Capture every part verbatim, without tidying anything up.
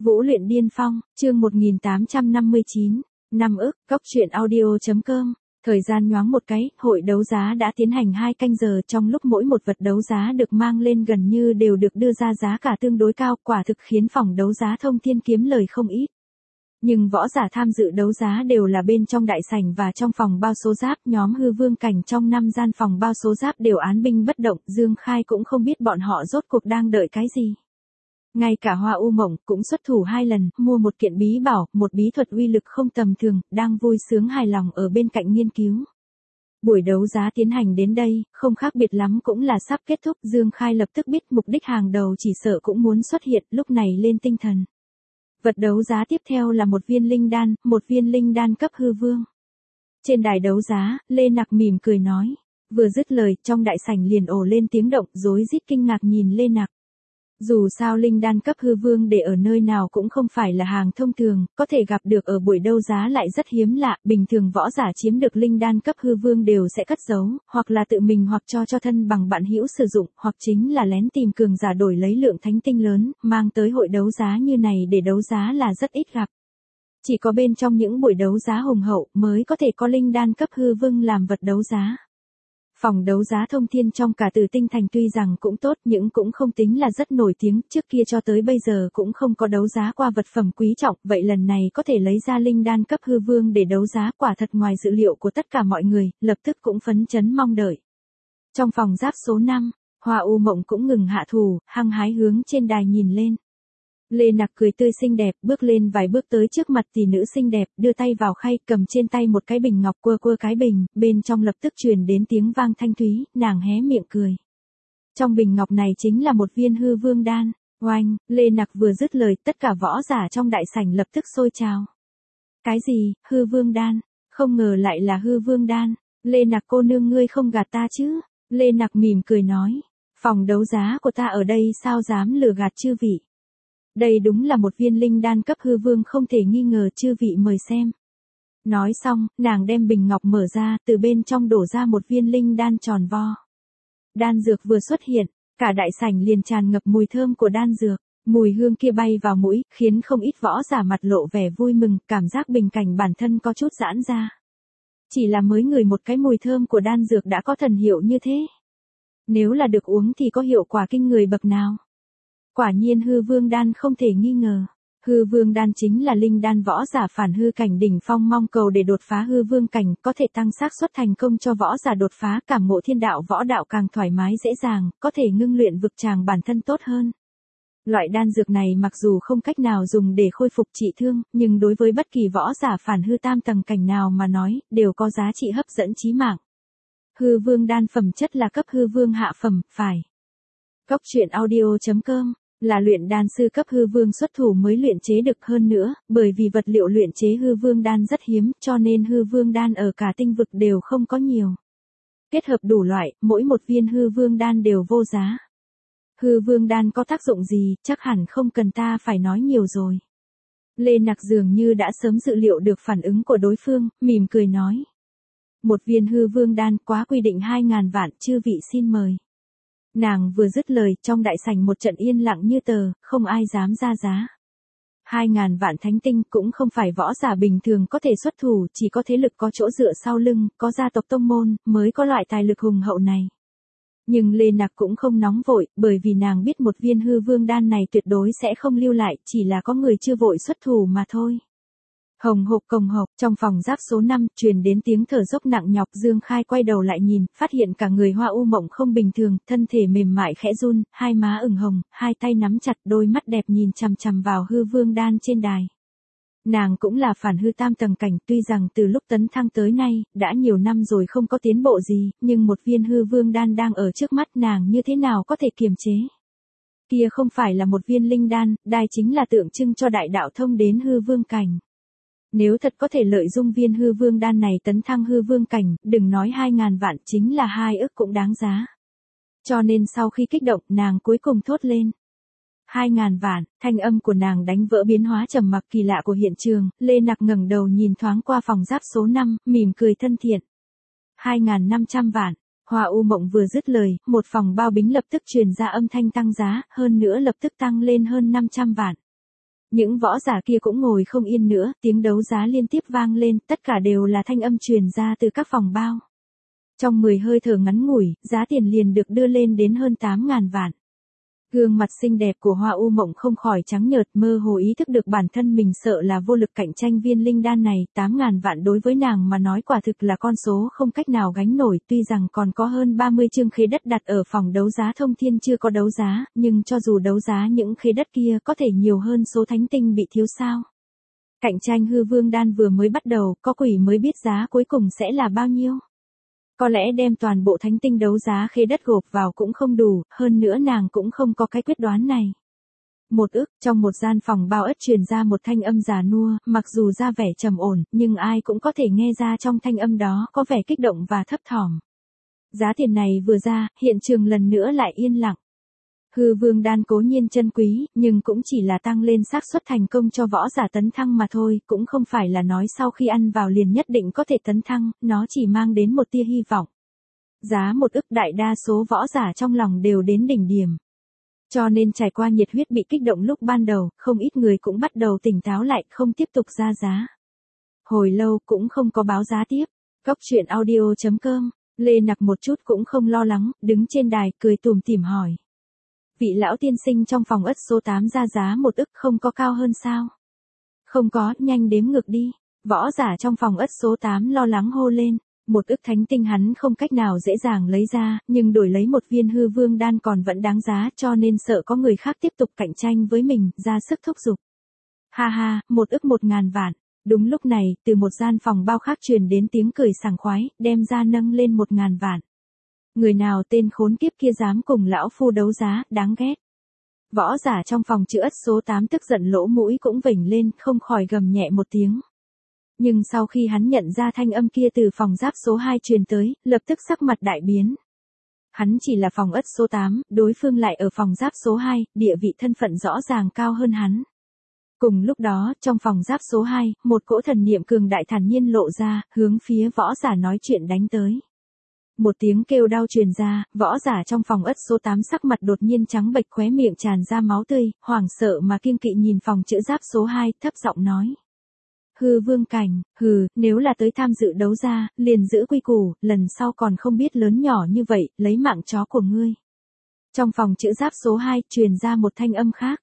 Vũ luyện điên phong, chương một nghìn tám trăm năm mươi chín, năm ức, cốc truyện audio.com. Thời gian nhoáng một cái, hội đấu giá đã tiến hành hai canh giờ, trong lúc mỗi một vật đấu giá được mang lên gần như đều được đưa ra giá cả tương đối cao, quả thực khiến phòng đấu giá Thông Thiên kiếm lời không ít. Nhưng võ giả tham dự đấu giá đều là bên trong đại sảnh và trong phòng bao số giáp, nhóm hư vương cảnh trong năm gian phòng bao số giáp đều án binh bất động, Dương Khai cũng không biết bọn họ rốt cuộc đang đợi cái gì. Ngay cả Hoa U Mộng cũng xuất thủ hai lần, mua một kiện bí bảo, một bí thuật uy lực không tầm thường, đang vui sướng hài lòng ở bên cạnh nghiên cứu. Buổi đấu giá tiến hành đến đây, không khác biệt lắm cũng là sắp kết thúc, Dương Khai lập tức biết mục đích hàng đầu chỉ sợ cũng muốn xuất hiện, lúc này lên tinh thần. Vật đấu giá tiếp theo là một viên linh đan, một viên linh đan cấp hư vương. Trên đài đấu giá, Lê Nặc mỉm cười nói, vừa dứt lời, trong đại sảnh liền ồ lên tiếng động, rối rít kinh ngạc nhìn Lê Nặc. Dù sao linh đan cấp hư vương để ở nơi nào cũng không phải là hàng thông thường, có thể gặp được ở buổi đấu giá lại rất hiếm lạ, bình thường võ giả chiếm được linh đan cấp hư vương đều sẽ cất giấu, hoặc là tự mình hoặc cho cho thân bằng bạn hữu sử dụng, hoặc chính là lén tìm cường giả đổi lấy lượng thánh tinh lớn, mang tới hội đấu giá như này để đấu giá là rất ít gặp. Chỉ có bên trong những buổi đấu giá hùng hậu mới có thể có linh đan cấp hư vương làm vật đấu giá. Phòng đấu giá Thông Thiên trong cả Tử Tinh Thành tuy rằng cũng tốt nhưng cũng không tính là rất nổi tiếng, trước kia cho tới bây giờ cũng không có đấu giá qua vật phẩm quý trọng, vậy lần này có thể lấy ra linh đan cấp hư vương để đấu giá quả thật ngoài dự liệu của tất cả mọi người, lập tức cũng phấn chấn mong đợi. Trong phòng giáp số năm, Hoa U Mộng cũng ngừng hạ thủ, hăng hái hướng trên đài nhìn lên. Lê Nặc cười tươi xinh đẹp, bước lên vài bước tới trước mặt tỷ nữ xinh đẹp, đưa tay vào khay, cầm trên tay một cái bình ngọc, quơ quơ cái bình, bên trong lập tức truyền đến tiếng vang thanh thúy, nàng hé miệng cười. Trong bình ngọc này chính là một viên hư vương đan. Oanh, Lê Nặc vừa dứt lời, tất cả võ giả trong đại sảnh lập tức sôi trào. Cái gì, hư vương đan? Không ngờ lại là hư vương đan. Lê Nặc cô nương ngươi không gạt ta chứ? Lê Nặc mỉm cười nói, phòng đấu giá của ta ở đây sao dám lừa gạt chư vị? Đây đúng là một viên linh đan cấp hư vương không thể nghi ngờ, chư vị mời xem. Nói xong, nàng đem bình ngọc mở ra, từ bên trong đổ ra một viên linh đan tròn vo. Đan dược vừa xuất hiện, cả đại sảnh liền tràn ngập mùi thơm của đan dược, mùi hương kia bay vào mũi, khiến không ít võ giả mặt lộ vẻ vui mừng, cảm giác bình cảnh bản thân có chút giãn ra. Chỉ là mới ngửi một cái mùi thơm của đan dược đã có thần hiệu như thế. Nếu là được uống thì có hiệu quả kinh người bậc nào? Quả nhiên hư vương đan không thể nghi ngờ. Hư vương đan chính là linh đan võ giả phản hư cảnh đỉnh phong mong cầu để đột phá hư vương cảnh, có thể tăng xác suất thành công cho võ giả đột phá, cảm ngộ thiên đạo võ đạo càng thoải mái dễ dàng, có thể ngưng luyện vực tràng bản thân tốt hơn. Loại đan dược này mặc dù không cách nào dùng để khôi phục trị thương, nhưng đối với bất kỳ võ giả phản hư tam tầng cảnh nào mà nói, đều có giá trị hấp dẫn chí mạng. Hư vương đan phẩm chất là cấp hư vương hạ phẩm, phải. Cốc truyện audio.com là luyện đan sư cấp hư vương xuất thủ mới luyện chế được, hơn nữa, bởi vì vật liệu luyện chế hư vương đan rất hiếm, cho nên hư vương đan ở cả tinh vực đều không có nhiều. Kết hợp đủ loại, mỗi một viên hư vương đan đều vô giá. Hư vương đan có tác dụng gì, chắc hẳn không cần ta phải nói nhiều rồi. Lê Nặc dường như đã sớm dự liệu được phản ứng của đối phương, mỉm cười nói. Một viên hư vương đan quá quy định hai ngàn vạn, chư vị xin mời. Nàng vừa dứt lời, trong đại sảnh một trận yên lặng như tờ, không ai dám ra giá. Hai ngàn vạn thánh tinh cũng không phải võ giả bình thường có thể xuất thủ, chỉ có thế lực có chỗ dựa sau lưng, có gia tộc tông môn, mới có loại tài lực hùng hậu này. Nhưng Lê Nặc cũng không nóng vội, bởi vì nàng biết một viên hư vương đan này tuyệt đối sẽ không lưu lại, chỉ là có người chưa vội xuất thủ mà thôi. Hồng hộc cồng hộc, trong phòng giáp số năm, truyền đến tiếng thở dốc nặng nhọc, Dương Khai quay đầu lại nhìn, phát hiện cả người Hoa U Mộng không bình thường, thân thể mềm mại khẽ run, hai má ửng hồng, hai tay nắm chặt, đôi mắt đẹp nhìn chằm chằm vào hư vương đan trên đài. Nàng cũng là phản hư tam tầng cảnh, tuy rằng từ lúc tấn thăng tới nay, đã nhiều năm rồi không có tiến bộ gì, nhưng một viên hư vương đan đang ở trước mắt nàng như thế nào có thể kiềm chế. Kia không phải là một viên linh đan, đài chính là tượng trưng cho đại đạo thông đến hư vương cảnh. Nếu thật có thể lợi dụng viên hư vương đan này tấn thăng hư vương cảnh, đừng nói hai ngàn vạn, chính là hai ức cũng đáng giá. Cho nên sau khi kích động, nàng cuối cùng thốt lên. Hai ngàn vạn, thanh âm của nàng đánh vỡ biến hóa trầm mặc kỳ lạ của hiện trường, Lê Nặc ngẩng đầu nhìn thoáng qua phòng giáp số năm, mỉm cười thân thiện. Hai ngàn năm trăm vạn, Hoa U Mộng vừa dứt lời, một phòng bao bính lập tức truyền ra âm thanh tăng giá, hơn nữa lập tức tăng lên hơn năm trăm vạn. Những võ giả kia cũng ngồi không yên nữa, tiếng đấu giá liên tiếp vang lên, tất cả đều là thanh âm truyền ra từ các phòng bao. Trong mười hơi thở ngắn ngủi, giá tiền liền được đưa lên đến hơn tám ngàn vạn. Gương mặt xinh đẹp của Hoa U Mộng không khỏi trắng nhợt, mơ hồ ý thức được bản thân mình sợ là vô lực cạnh tranh viên linh đan này, tám ngàn vạn đối với nàng mà nói quả thực là con số không cách nào gánh nổi, tuy rằng còn có hơn ba mươi chương khế đất đặt ở phòng đấu giá Thông Thiên chưa có đấu giá, nhưng cho dù đấu giá những khế đất kia có thể nhiều hơn số thánh tinh bị thiếu sao. Cạnh tranh hư vương đan vừa mới bắt đầu, có quỷ mới biết giá cuối cùng sẽ là bao nhiêu. Có lẽ đem toàn bộ thánh tinh đấu giá khế đất gộp vào cũng không đủ, hơn nữa nàng cũng không có cái quyết đoán này. Một ức, trong một gian phòng bao ất truyền ra một thanh âm già nua, mặc dù ra vẻ trầm ổn, nhưng ai cũng có thể nghe ra trong thanh âm đó có vẻ kích động và thấp thỏm. Giá tiền này vừa ra, hiện trường lần nữa lại yên lặng. Hư vương đan cố nhiên chân quý, nhưng cũng chỉ là tăng lên xác suất thành công cho võ giả tấn thăng mà thôi, cũng không phải là nói sau khi ăn vào liền nhất định có thể tấn thăng, nó chỉ mang đến một tia hy vọng. Giá một ức đại đa số võ giả trong lòng đều đến đỉnh điểm. Cho nên trải qua nhiệt huyết bị kích động lúc ban đầu, không ít người cũng bắt đầu tỉnh táo lại, không tiếp tục ra giá. Hồi lâu cũng không có báo giá tiếp. Góc truyện audio chấm com, Lê Nặc một chút cũng không lo lắng, đứng trên đài cười tủm tỉm hỏi. Vị lão tiên sinh trong phòng ất số tám ra giá một ức không có cao hơn sao? Không có, nhanh đếm ngược đi. Võ giả trong phòng ất số tám lo lắng hô lên. Một ức thánh tinh hắn không cách nào dễ dàng lấy ra, nhưng đổi lấy một viên hư vương đan còn vẫn đáng giá, cho nên sợ có người khác tiếp tục cạnh tranh với mình, ra sức thúc giục. Ha ha, một ức một ngàn vạn. Đúng lúc này, từ một gian phòng bao khác truyền đến tiếng cười sảng khoái, đem ra nâng lên một ngàn vạn. Người nào tên khốn kiếp kia dám cùng lão phu đấu giá, đáng ghét. Võ giả trong phòng chữ ất số tám tức giận lỗ mũi cũng vểnh lên, không khỏi gầm nhẹ một tiếng. Nhưng sau khi hắn nhận ra thanh âm kia từ phòng giáp số hai truyền tới, lập tức sắc mặt đại biến. Hắn chỉ là phòng ất số tám, đối phương lại ở phòng giáp số hai, địa vị thân phận rõ ràng cao hơn hắn. Cùng lúc đó, trong phòng giáp số hai, một cỗ thần niệm cường đại thản nhiên lộ ra, hướng phía võ giả nói chuyện đánh tới. Một tiếng kêu đau truyền ra, võ giả trong phòng ất số tám sắc mặt đột nhiên trắng bệch, khóe miệng tràn ra máu tươi, hoảng sợ mà kiêng kỵ nhìn phòng chữ giáp số hai, thấp giọng nói. Hư vương cảnh, hừ, nếu là tới tham dự đấu giá, liền giữ quy củ, lần sau còn không biết lớn nhỏ như vậy, lấy mạng chó của ngươi. Trong phòng chữ giáp số hai, truyền ra một thanh âm khác.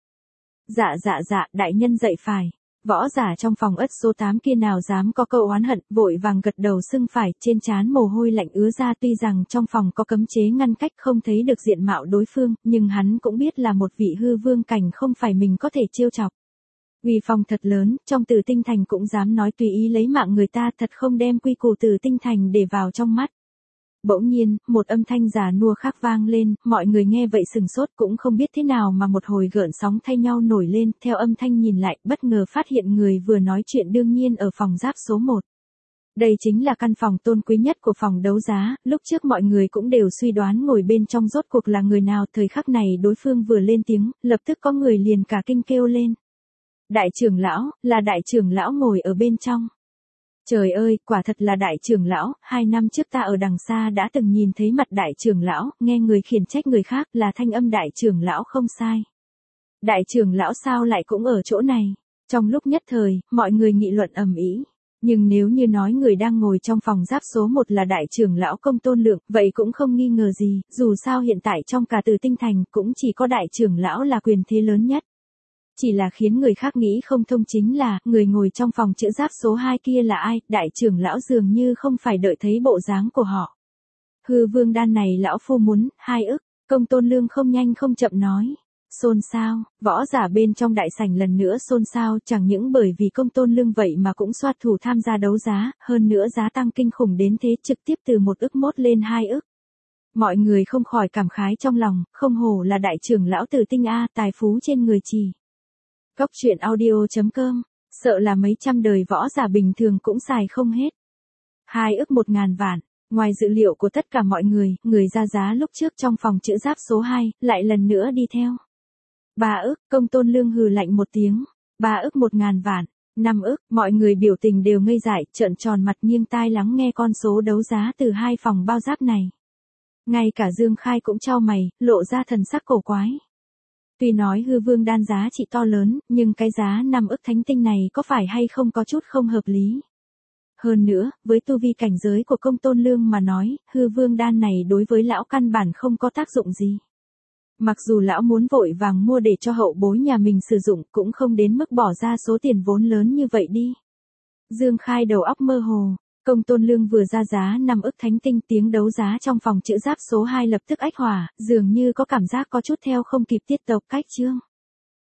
Dạ dạ dạ, đại nhân dạy phải. Võ giả trong phòng ất số tám kia nào dám có câu oán hận, vội vàng gật đầu sưng phải, trên trán mồ hôi lạnh ứa ra, tuy rằng trong phòng có cấm chế ngăn cách không thấy được diện mạo đối phương, nhưng hắn cũng biết là một vị hư vương cảnh không phải mình có thể trêu chọc. Uy phong thật lớn, trong Tử Tinh Thành cũng dám nói tùy ý lấy mạng người ta, thật không đem quy củ Tử Tinh Thành để vào trong mắt. Bỗng nhiên, một âm thanh già nua khác vang lên, mọi người nghe vậy sừng sốt cũng không biết thế nào mà một hồi gợn sóng thay nhau nổi lên, theo âm thanh nhìn lại, bất ngờ phát hiện người vừa nói chuyện đương nhiên ở phòng giáp số một. Đây chính là căn phòng tôn quý nhất của phòng đấu giá, lúc trước mọi người cũng đều suy đoán ngồi bên trong rốt cuộc là người nào, thời khắc này đối phương vừa lên tiếng, lập tức có người liền cả kinh kêu lên. Đại trưởng lão, là đại trưởng lão ngồi ở bên trong. Trời ơi, quả thật là đại trưởng lão, hai năm trước ta ở đằng xa đã từng nhìn thấy mặt đại trưởng lão, nghe người khiển trách người khác là thanh âm đại trưởng lão không sai. Đại trưởng lão sao lại cũng ở chỗ này? Trong lúc nhất thời, mọi người nghị luận ầm ĩ. Nhưng nếu như nói người đang ngồi trong phòng giáp số một là đại trưởng lão Công Tôn Lượng, vậy cũng không nghi ngờ gì, dù sao hiện tại trong cả Tử Tinh Thành cũng chỉ có đại trưởng lão là quyền thế lớn nhất. Chỉ là khiến người khác nghĩ không thông chính là, người ngồi trong phòng chữ giáp số hai kia là ai, đại trưởng lão dường như không phải đợi thấy bộ dáng của họ. Hư vương đan này lão phu muốn, hai ức, Công Tôn Lương không nhanh không chậm nói. Xôn xao, võ giả bên trong đại sảnh lần nữa xôn xao, chẳng những bởi vì Công Tôn Lương vậy mà cũng soát thủ tham gia đấu giá, hơn nữa giá tăng kinh khủng đến thế, trực tiếp từ một ức mốt lên hai ức. Mọi người không khỏi cảm khái trong lòng, không hổ là đại trưởng lão Tử Tinh A, tài phú trên người chỉ. Góc truyện audio chấm com, sợ là mấy trăm đời võ giả bình thường cũng xài không hết. Hai ức một ngàn vạn, ngoài dự liệu của tất cả mọi người, người ra giá lúc trước trong phòng chữ giáp số hai, lại lần nữa đi theo. Ba ức, Công Tôn Lương hừ lạnh một tiếng. Ba ức một ngàn vạn, năm ức, mọi người biểu tình đều ngây dại, trợn tròn mặt nghiêng tai lắng nghe con số đấu giá từ hai phòng bao giáp này. Ngay cả Dương Khai cũng chau mày, lộ ra thần sắc cổ quái. Tuy nói hư vương đan giá trị to lớn, nhưng cái giá năm ức thánh tinh này có phải hay không có chút không hợp lý. Hơn nữa, với tu vi cảnh giới của Công Tôn Lương mà nói, hư vương đan này đối với lão căn bản không có tác dụng gì. Mặc dù lão muốn vội vàng mua để cho hậu bối nhà mình sử dụng cũng không đến mức bỏ ra số tiền vốn lớn như vậy đi. Dương Khai đầu óc mơ hồ, Công Tôn Lương vừa ra giá năm ức thánh tinh, tiếng đấu giá trong phòng chữ giáp số hai lập tức ách hỏa, dường như có cảm giác có chút theo không kịp tiết tộc cách chương.